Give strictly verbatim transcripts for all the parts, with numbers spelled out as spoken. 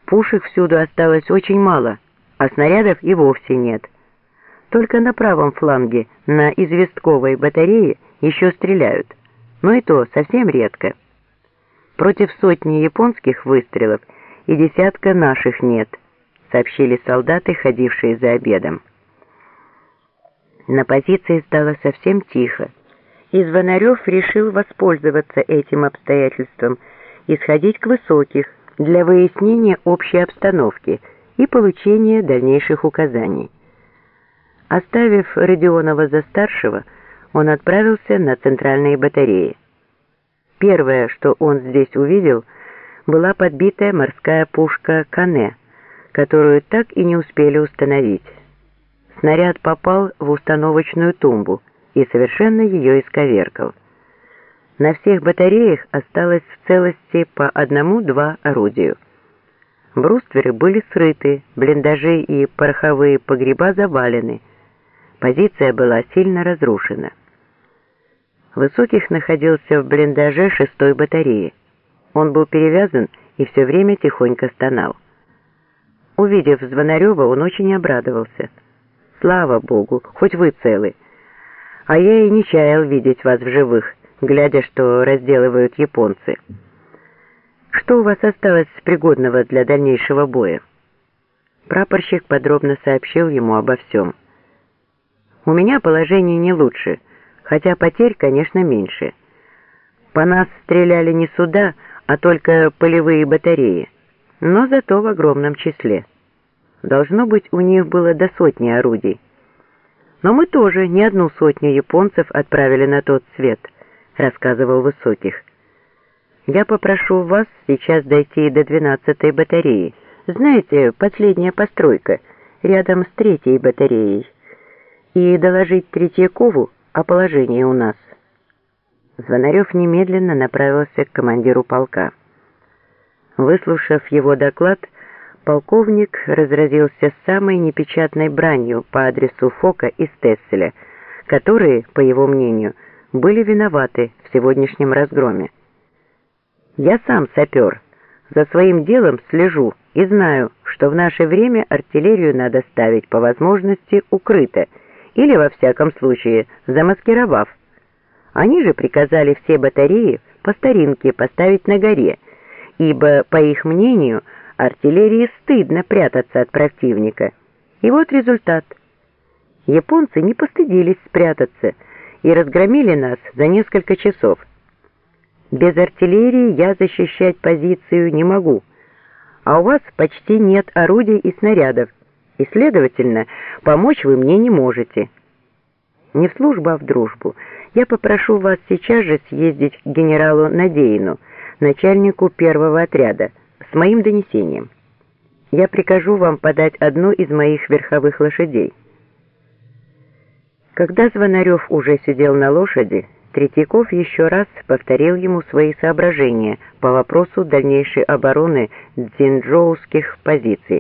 Пушек всюду осталось очень мало, а снарядов и вовсе нет. Только на правом фланге, на известковой батарее, еще стреляют, но и то совсем редко. Против сотни японских выстрелов и десятка наших нет, сообщили солдаты, ходившие за обедом. На позиции стало совсем тихо, и Звонарев решил воспользоваться этим обстоятельством и сходить к Высоких для выяснения общей обстановки и получения дальнейших указаний. Оставив Родионова за старшего, он отправился на центральные батареи. Первое, что он здесь увидел, была подбитая морская пушка «Кане», которую так и не успели установить. Снаряд попал в установочную тумбу и совершенно ее исковеркал. На всех батареях осталось в целости по одному-два орудию. Брустверы были срыты, блиндажи и пороховые погреба завалены. Позиция была сильно разрушена. Высоких находился в блиндаже шестой батареи. Он был перевязан и все время тихонько стонал. Увидев Звонарева, он очень обрадовался. «Слава Богу, хоть вы целы. А я и не чаял видеть вас в живых, глядя, что разделывают японцы. Что у вас осталось пригодного для дальнейшего боя?» Прапорщик подробно сообщил ему обо всем. «У меня положение не лучше, хотя потерь, конечно, меньше. По нас стреляли не суда, а только полевые батареи, но зато в огромном числе. Должно быть, у них было до сотни орудий. Но мы тоже не одну сотню японцев отправили на тот свет», — рассказывал Высоких. «Я попрошу вас сейчас дойти до двенадцатой батареи. Знаете, последняя постройка, рядом с третьей батареей, и доложить Третьякову о положении у нас». Звонарев немедленно направился к командиру полка. Выслушав его доклад, полковник разразился самой непечатной бранью по адресу Фока и Стесселя, которые, по его мнению, были виноваты в сегодняшнем разгроме. «Я сам сапер, за своим делом слежу и знаю, что в наше время артиллерию надо ставить по возможности укрыто или, во всяком случае, замаскировав. Они же приказали все батареи по старинке поставить на горе, ибо, по их мнению, артиллерии стыдно прятаться от противника. И вот результат. Японцы не постыдились спрятаться и разгромили нас за несколько часов. Без артиллерии я защищать позицию не могу, а у вас почти нет орудий и снарядов, и, следовательно, помочь вы мне не можете. Не в службу, а в дружбу. Я попрошу вас сейчас же съездить к генералу Надеину, начальнику первого отряда, с моим донесением. Я прикажу вам подать одну из моих верховых лошадей». Когда Звонарев уже сидел на лошади, Третьяков еще раз повторил ему свои соображения по вопросу дальнейшей обороны дзинчжоуских позиций.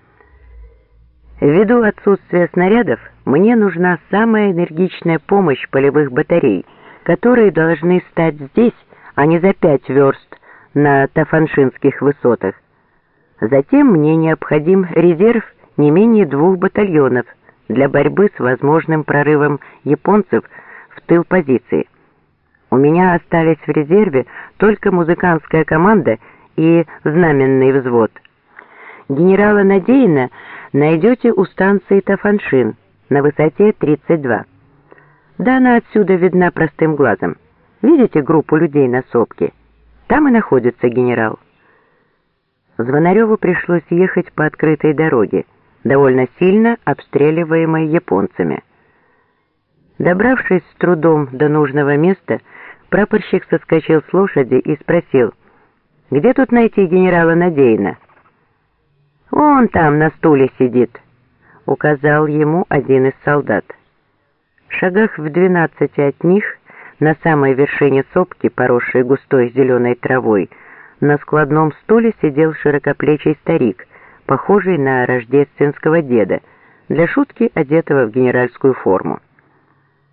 «Ввиду отсутствия снарядов, мне нужна самая энергичная помощь полевых батарей, которые должны стать здесь, а не за пять верст на Тафаншинских высотах. Затем мне необходим резерв не менее двух батальонов для борьбы с возможным прорывом японцев в тыл позиции. У меня остались в резерве только музыкантская команда и знаменный взвод. Генерала Надеина найдете у станции Тафаншин на высоте тридцать два. Да она отсюда видна простым глазом. Видите группу людей на сопке? Там и находится генерал». Звонареву пришлось ехать по открытой дороге, довольно сильно обстреливаемой японцами. Добравшись с трудом до нужного места, прапорщик соскочил с лошади и спросил: «Где тут найти генерала Надеина?» «Вон там на стуле сидит», — указал ему один из солдат. В шагах в двенадцати от них, на самой вершине сопки, поросшей густой зеленой травой, на складном стуле сидел широкоплечий старик, похожий на рождественского деда, для шутки одетого в генеральскую форму.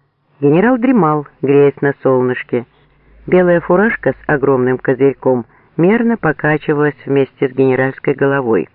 Генерал дремал, греясь на солнышке. Белая фуражка с огромным козырьком мерно покачивалась вместе с генеральской головой.